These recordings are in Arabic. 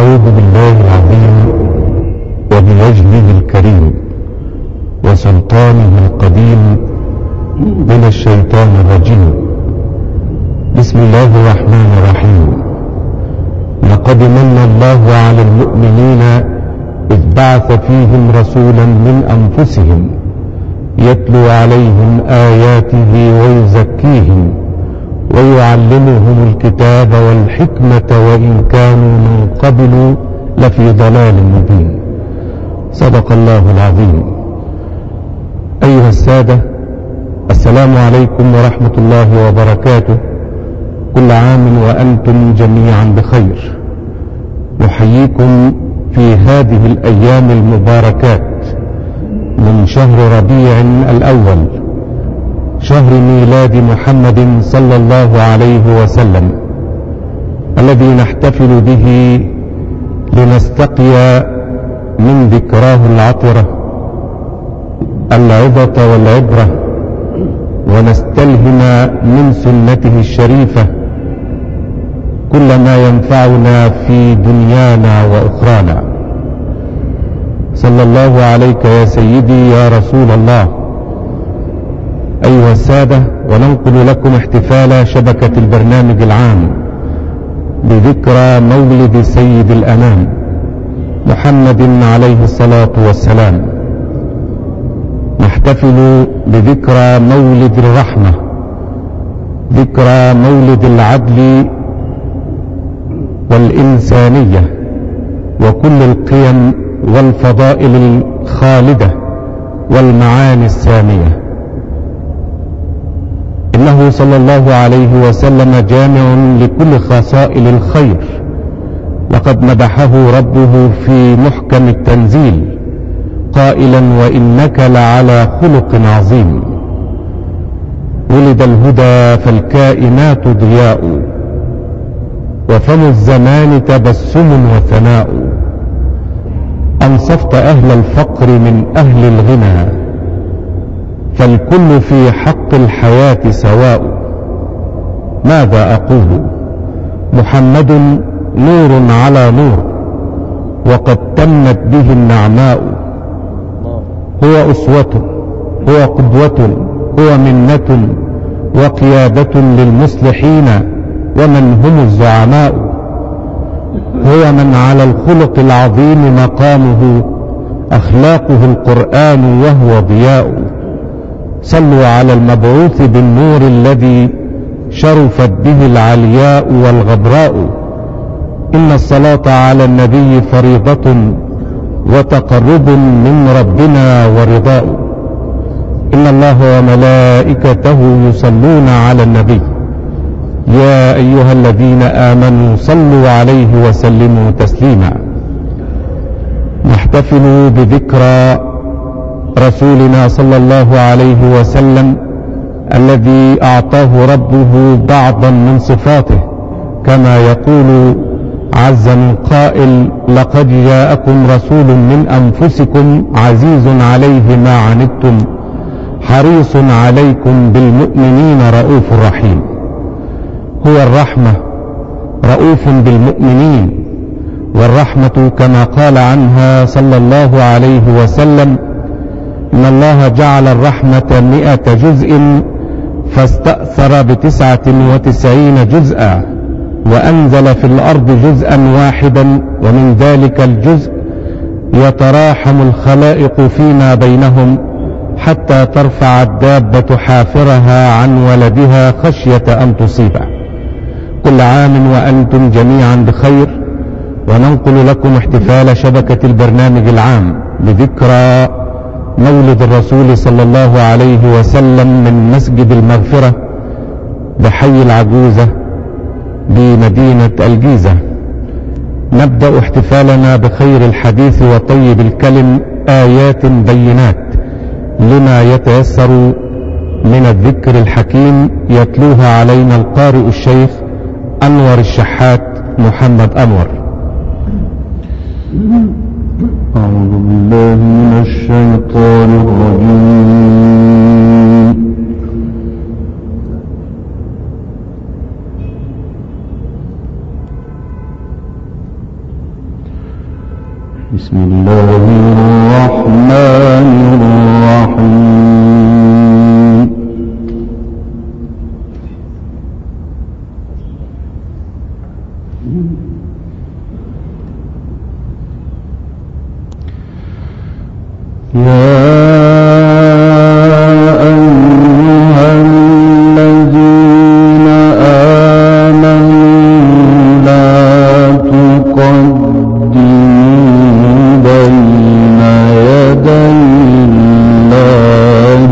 أعوذ بالله العظيم وبوجهه الكريم وسلطانه القديم من الشيطان الرجيم. بسم الله الرحمن الرحيم. لقد من الله على المؤمنين إذ بعث فيهم رسولا من أنفسهم يتلو عليهم آياته ويزكيهم ويعلمهم الكتاب والحكمة وإن كانوا من قبل لفي ضلال مبين. صدق الله العظيم. أيها السادة، السلام عليكم ورحمة الله وبركاته. كل عام وأنتم جميعا بخير. نحييكم في هذه الأيام المباركات من شهر ربيع الأول، شهر ميلاد محمد صلى الله عليه وسلم، الذي نحتفل به لنستقي من ذكراه العطرة العظة والعبرة، ونستلهم من سنته الشريفة كل ما ينفعنا في دنيانا وأخرانا. صلى الله عليك يا سيدي يا رسول الله. أيها السادة، وننقل لكم احتفال شبكة البرنامج العام بذكرى مولد سيد الأنام محمد عليه الصلاة والسلام. نحتفل بذكرى مولد الرحمة، ذكرى مولد العدل والإنسانية وكل القيم والفضائل الخالدة والمعاني السامية. إنه صلى الله عليه وسلم جامع لكل خصائل الخير، لقد مدحه ربه في محكم التنزيل قائلا: وإنك لعلى خلق عظيم. ولد الهدى فالكائنات ضياء، وفم الزمان تبسم وثناء. أنصفت أهل الفقر من أهل الغنى، فالكل في حق الحياة سواء. ماذا أقول؟ محمد نور على نور، وقد تمت به النعماء. هو أسوة، هو قدوة، هو منة وقيادة للمصلحين ومن هم الزعماء. هو من على الخلق العظيم مقامه، أخلاقه القرآن وهو ضياء. صلوا على المبعوث بالنور الذي شرفت به العلياء والغبراء. إن الصلاة على النبي فريضة وتقرب من ربنا ورضاء. إن الله وملائكته يصلون على النبي يا أيها الذين آمنوا صلوا عليه وسلموا تسليما. نحتفل بذكرى رسولنا صلى الله عليه وسلم الذي أعطاه ربه بعضا من صفاته، كما يقول عز من قائل: لقد جاءكم رسول من أنفسكم عزيز عليه ما عنتم حريص عليكم بالمؤمنين رؤوف رحيم. هو الرحمة، رؤوف بالمؤمنين. والرحمة كما قال عنها صلى الله عليه وسلم: إن الله جعل الرحمة 100 جزء فاستأثر ب99 جزءا، وأنزل في الأرض جزءا واحدا، ومن ذلك الجزء يتراحم الخلائق فيما بينهم حتى ترفع الدابة حافرها عن ولدها خشية أن تصيبه. كل عام وأنتم جميعا بخير. وننقل لكم احتفال شبكة البرنامج العام بذكرى مولد الرسول صلى الله عليه وسلم من مسجد المغفرة بحي العجوزة بمدينة الجيزة. نبدأ احتفالنا بخير الحديث وطيب الكلم، آيات بينات لما يتيسر من الذكر الحكيم، يتلوها علينا القارئ الشيخ أنور الشحات محمد أنور. أعوذ بالله من الشيطان الرجيم. بسم الله الرحمن الرحيم يا أيها الذين آمنوا لا تقدموا بين يدي الله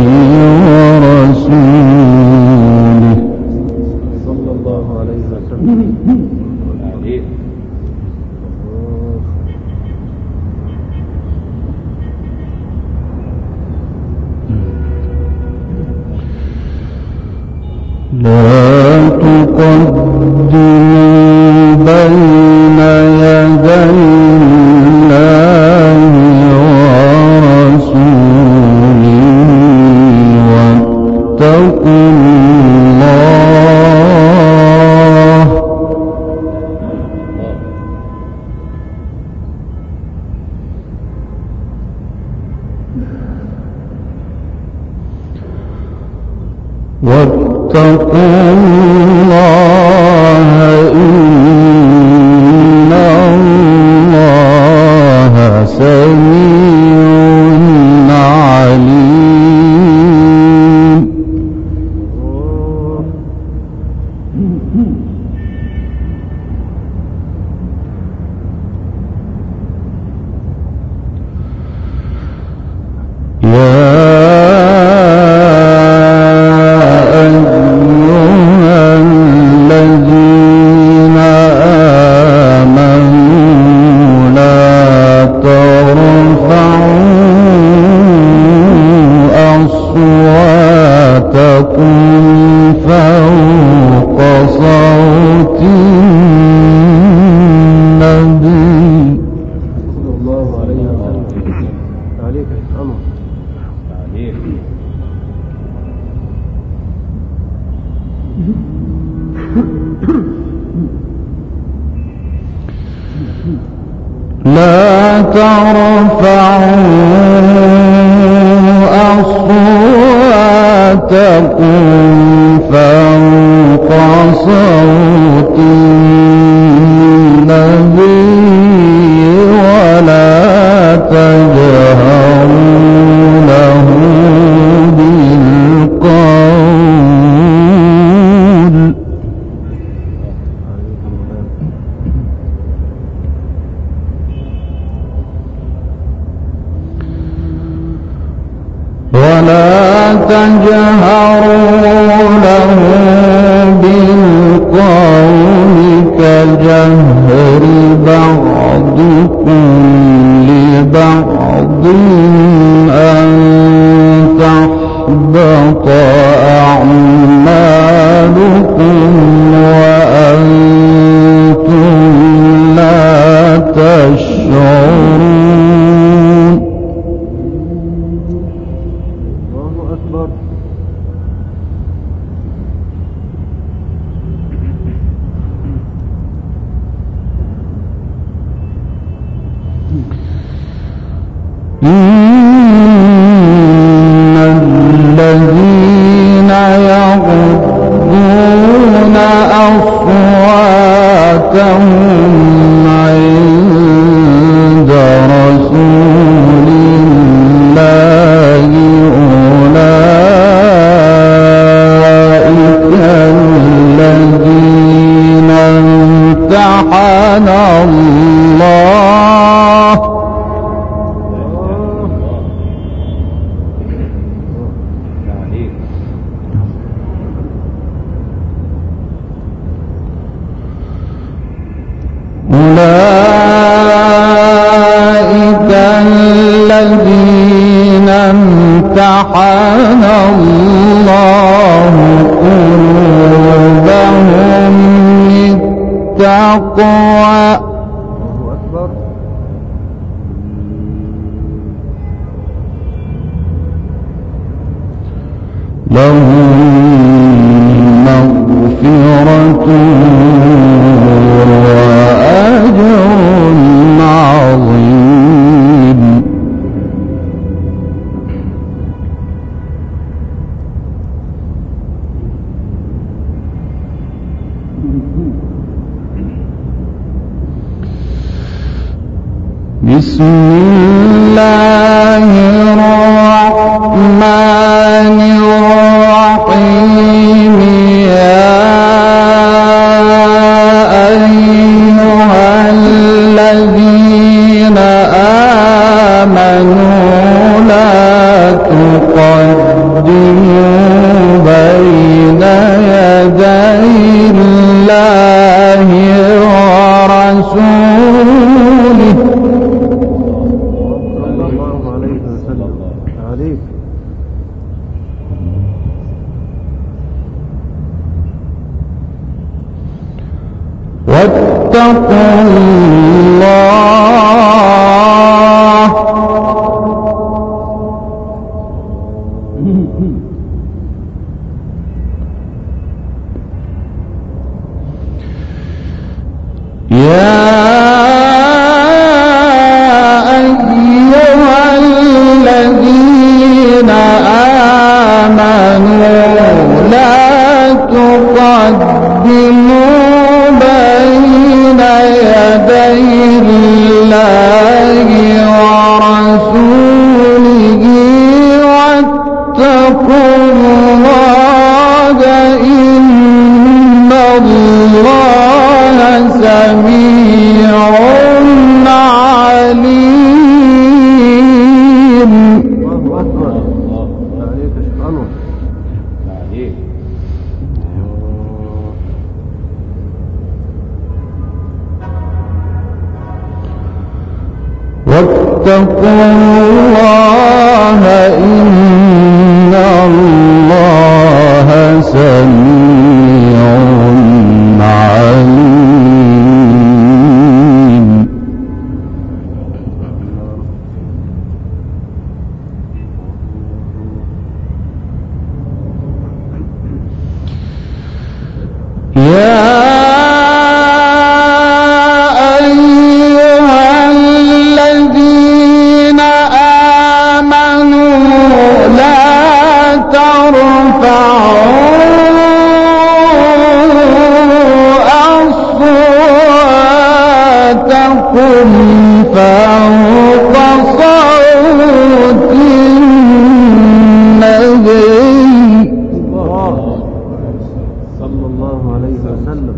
ورسوله صلى الله عليه وسلم. لا تقدموا بين يدي الله ورسوله واتقوا الله واتقوا الله إن الله سميع عليم فوق صوت النبي صلى الله عليه وسلم. عليك الأمر. عليك. لا ترفعوا أصواتكم فوق صوت النبي ولا تجهروا له بالقول ولا تجهروا له بالقول كجهر بعضكم لبعض أن تحبط أعمالكم وأنتم لا تشعرون الله أكبر. إن الذين يغضون أصواتهم عند رسول الله أولئك الذين امتحن الله أولئك الذين امتحن الله قلوبهم للتقوى الله أكبر. لهم مغفرة وأجر عظيم بسم الله الرحمن الرحيم يا أيها الذين آمنوا لا تقدموا بين يدي الله ورسوله صلى الله عليه وسلم. عليك. واتقوا الله يا أيها الذين آمنوا لا تقدموا بين يدي الله ورسوله واتقوا الله إن الله سميع عليم. الله أكبر. عليك أشهد. عليك. واتقوا الله إن الله سميع عليم. يا أيها الذين آمنوا لا ترفعوا أصواتكم فوق صوت النبي صلى الله عليه وسلم.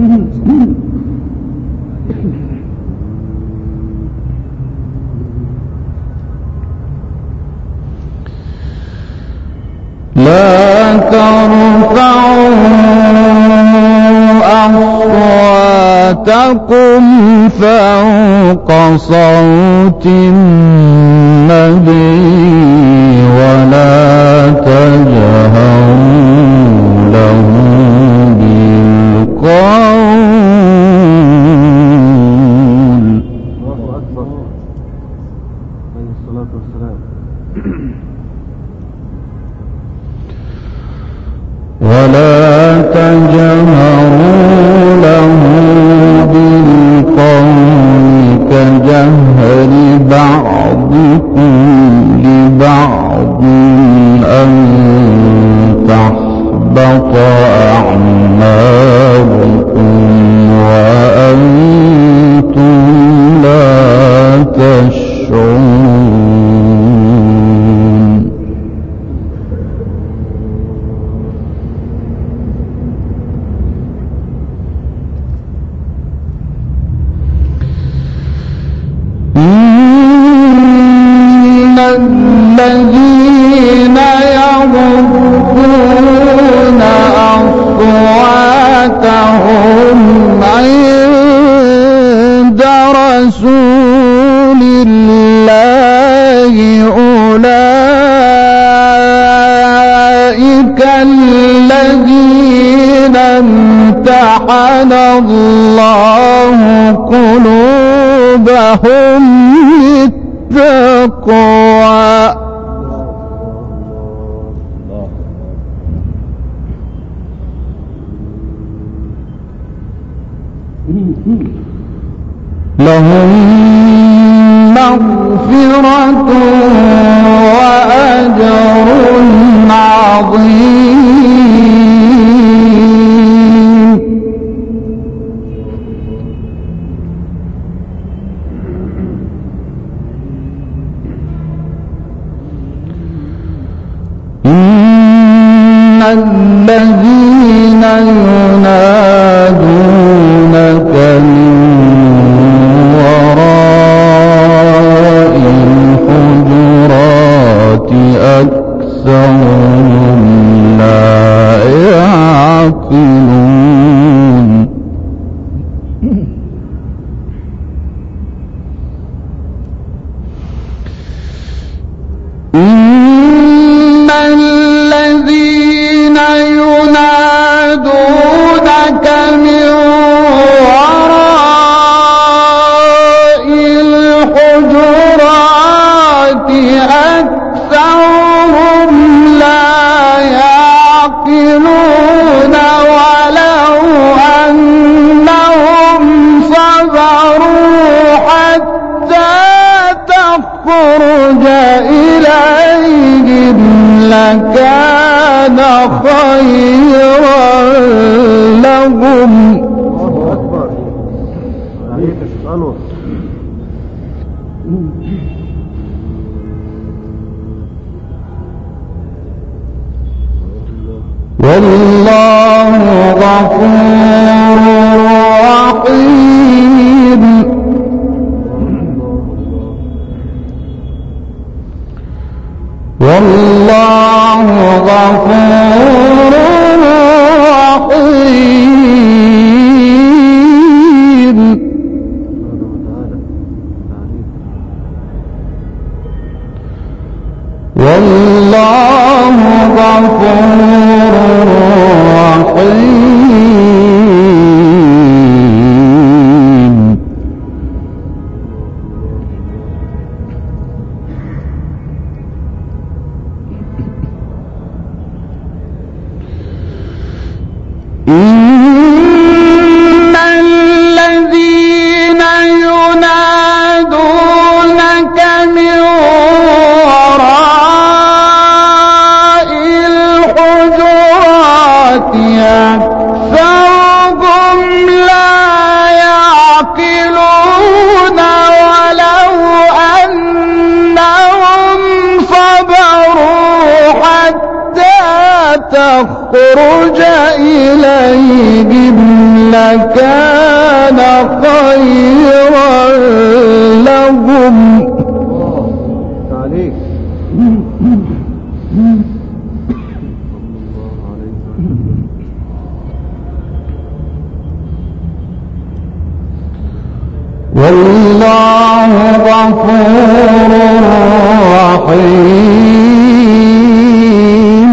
لا ترفعوا أصواتكم فوق صوت النبي ولا تجهروا له بالقول. الله أكبر. عليه الصلاة والسلام. ولا تجهروا له بالقول كجهر بعضكم لبعض أن تحبط أعمالكم وأنتم لا تشعرون. إن الذين يغضون أصواتهم عند رسول الله أولئك الذين امتحن الله قلوبهم للتقوى. لهم مغفرة وأجر عظيم. من وراء الحجرات أكثرهم لا يعقلون إن الذين ينادونك من وراء الحجرات أكثرهم لا يعقلون ولو أنهم صبروا حتى تخرج إليهم لكان خيرا لهم. الله أكبر. عليك الشيطان. والله غفور رحيم. والله غفور رحيم. والله غفور رحيم. إن الذين ينادونك من وراء الحجرات أكثرهم لا يعقلون ولو أنهم صبروا حتى تخرج إليهم لكان خيرا لهم. عليك. والله غفور رحيم.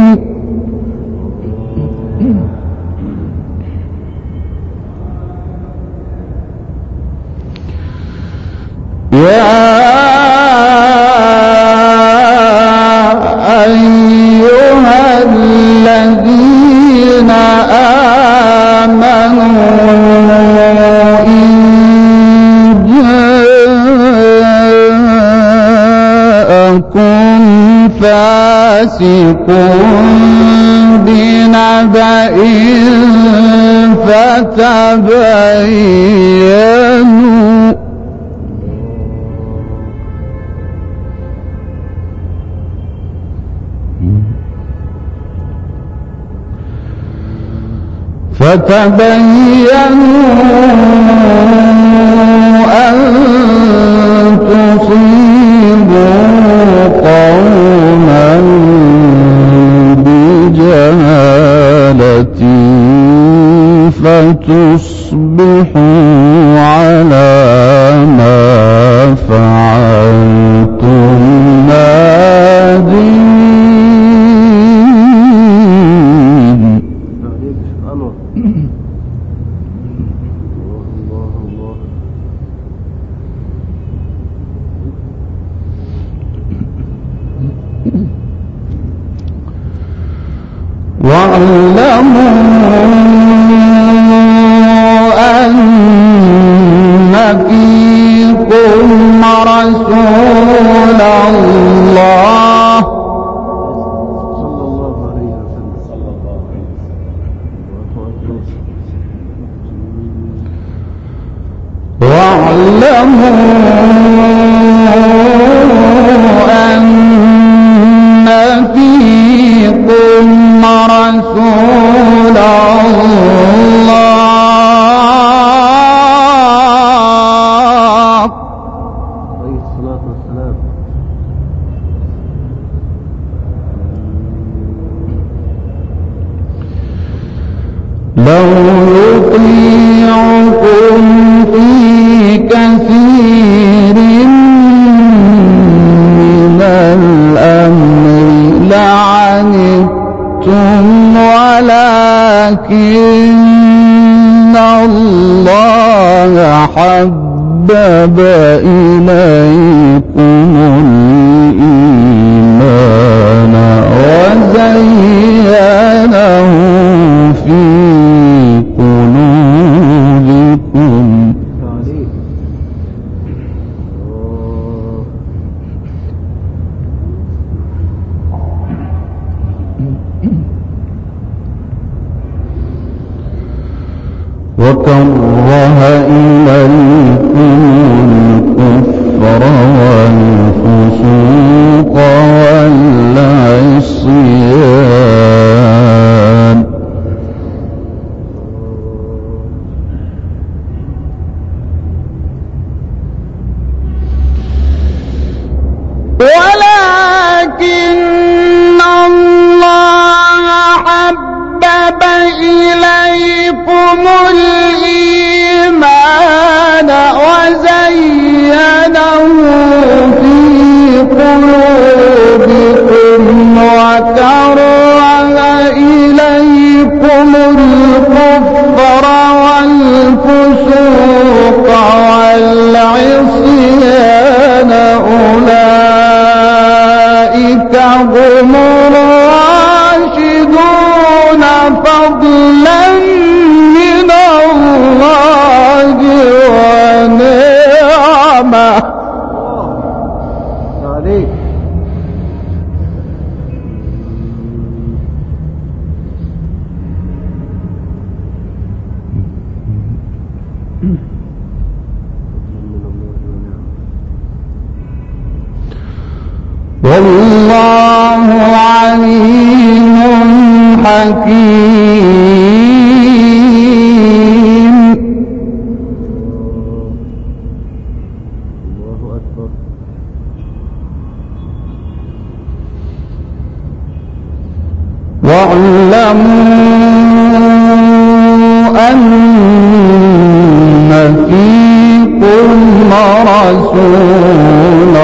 يا أيها الذين آمنوا إن جاءكم فاسق بنبأ فتبينوا أن تصيبوا قوما بجهالة فتصبحوا على ما فعلتم نادمين. واعلموا أن فيكم رسول الله صلى الله عليه وسلم. واعلموا أن فيكم رسول الله لو يطيعكم في كثير من الأمر لعنتم ولكن الله حبب إليكم الإيمان وزينه في قلوبكم وكره إليكم الكفر والفسوق والعصيان ولكن الله حبب إليكم الإيمان وزينه في قلوبكم وكره إليكم الكفر والفسوق والعصيان أولئك هم الراشدون فضلا من الله ونعمه عليك والله عليم حكيم الله أكبر واعلموا أن فيكم رسول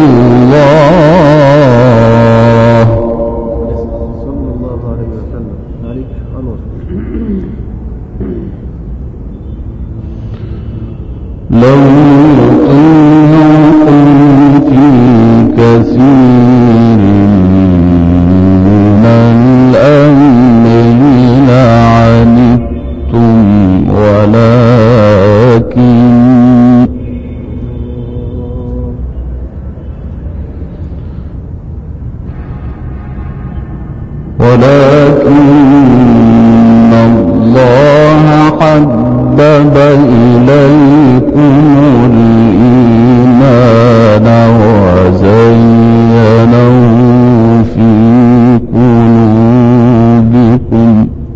الله صلى الله عليه وسلم عليك أنور لو يطيعكم في كثير من الأمر لعنتم ولكن الله حبب إليكم الإيمان وزينه في قلوبكم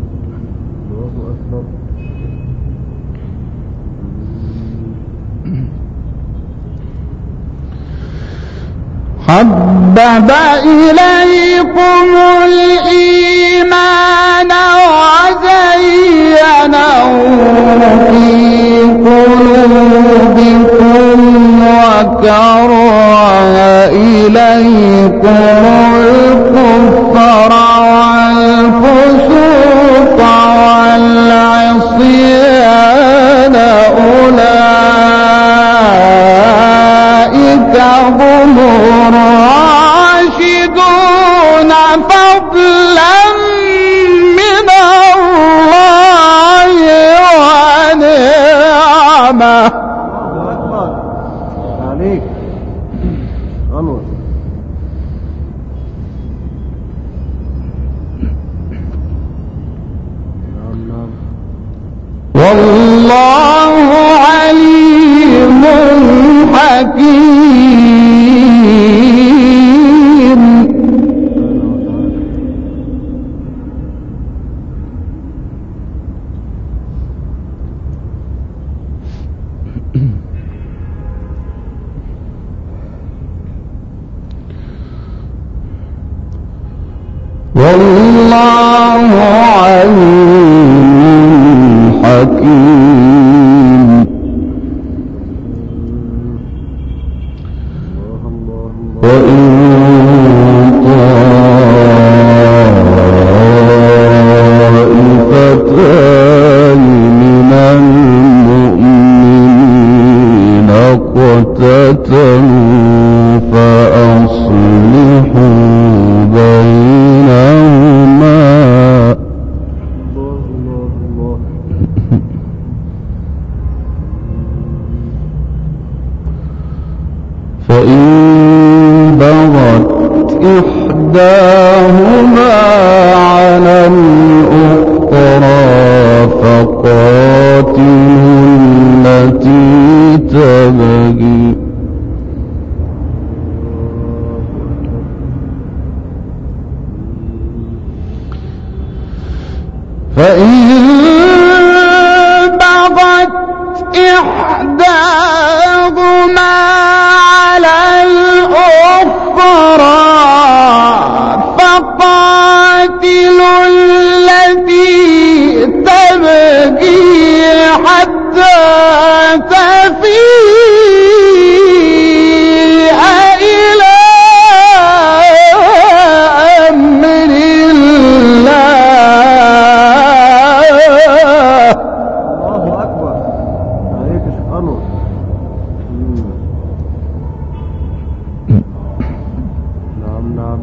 حبب إليكم الإيمان وزينه في قلوبكم وكره إليكم الكفر والفسوق والعصيان أولئك هم الراشدون فضلا من الله ونعمه عليك أنور والله عليم حكيم والله عليم اقتتلوا فأصلحوا بينهما فإن بغت إحداهما على الأخرى فقاتلوا التي تبغي فإن بغت إحداهما على الأخرى فقاتلوا التي تبغي حتى تفيء إلى أمر الله. الله أكبر. عليك شكرا. نعم.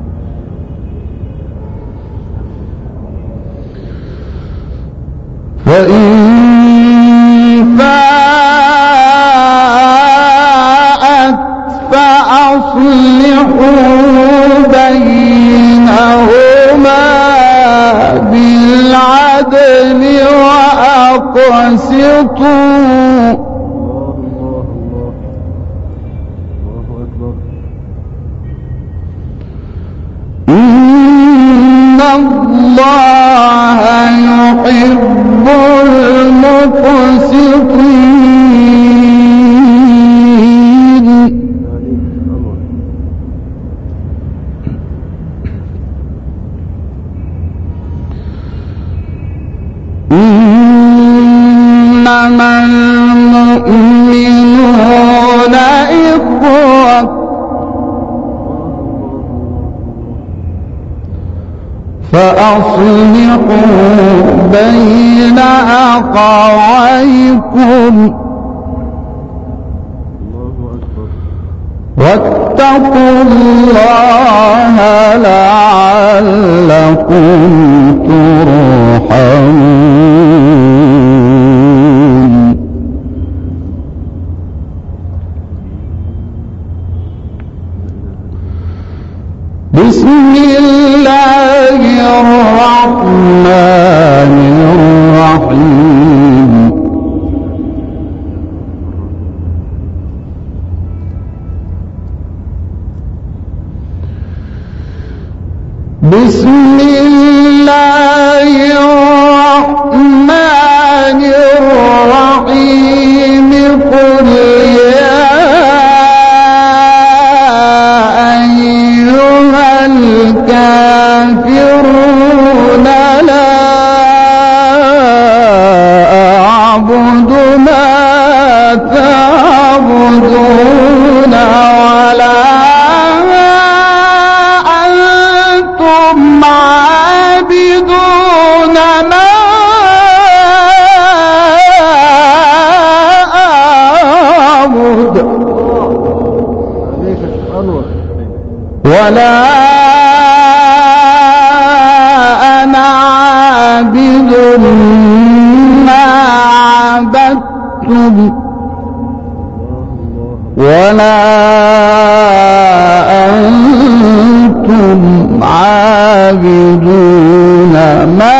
فإن فاءت فأصلحوا بينهما بالعدل وأقسطوا الله أكبر. إن الله يحب المقسطين. إنما المؤمنون إخوة فأصلحوا بين أخويكم واتقوا الله لعلكم ترحمون. بسم الله الرحمن الرحيم. بسم الله الرحمن الرحيم. قل يا أيها الكافرون لا أعبد ما تعبدون ولا أنتم عابدون ما أعبد ولا أنا عابد ما عبدتم ولا أنتم عابدون ما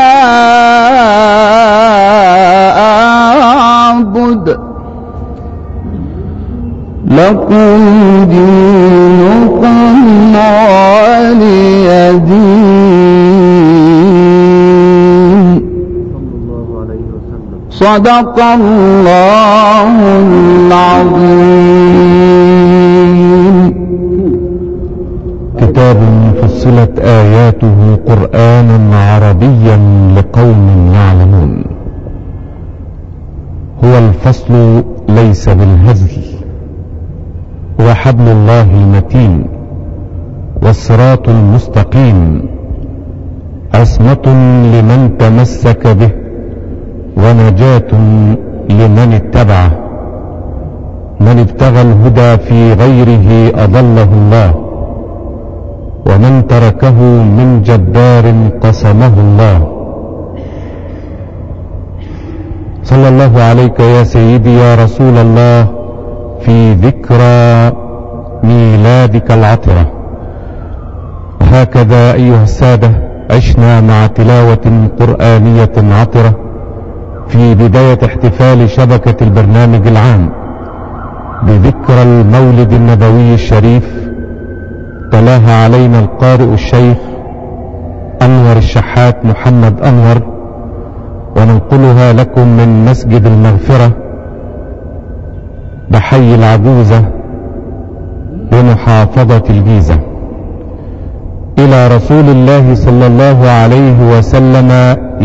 أعبد لكم دينكم ولي دين. صدق الله العظيم. كتاب فصلت آياته قرآنا عربيا لقوم يعلمون. هو الفصل ليس بالهزل، وحبل الله المتين والصراط المستقيم، عصمة لمن تمسك به ونجاة لمن اتبعه. من ابتغى الهدى في غيره أضله الله، ومن تركه من جبار قصمه الله. صلى الله عليك يا سيدي يا رسول الله في ذكرى ميلادك العطرة. هكذا أيها السادة عشنا مع تلاوة قرآنية عطرة في بداية احتفال شبكة البرنامج العام بذكرى المولد النبوي الشريف. تلاها علينا القارئ الشيخ أنور الشحات محمد أنور، وننقلها لكم من مسجد المغفرة بحي العجوزة بمحافظة الجيزة إلى رسول الله صلى الله عليه وسلم